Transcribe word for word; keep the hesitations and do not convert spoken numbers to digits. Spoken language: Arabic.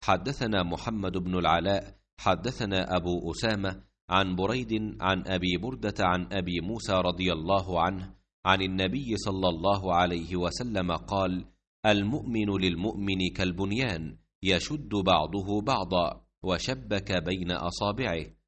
حدثنا محمد بن العلاء حدثنا أبو أسامة عن بريد عن أبي بردة عن أبي موسى رضي الله عنه عن النبي صلى الله عليه وسلم قال: المؤمن للمؤمن كالبنيان يشد بعضه بعضا وشبك بين أصابعه.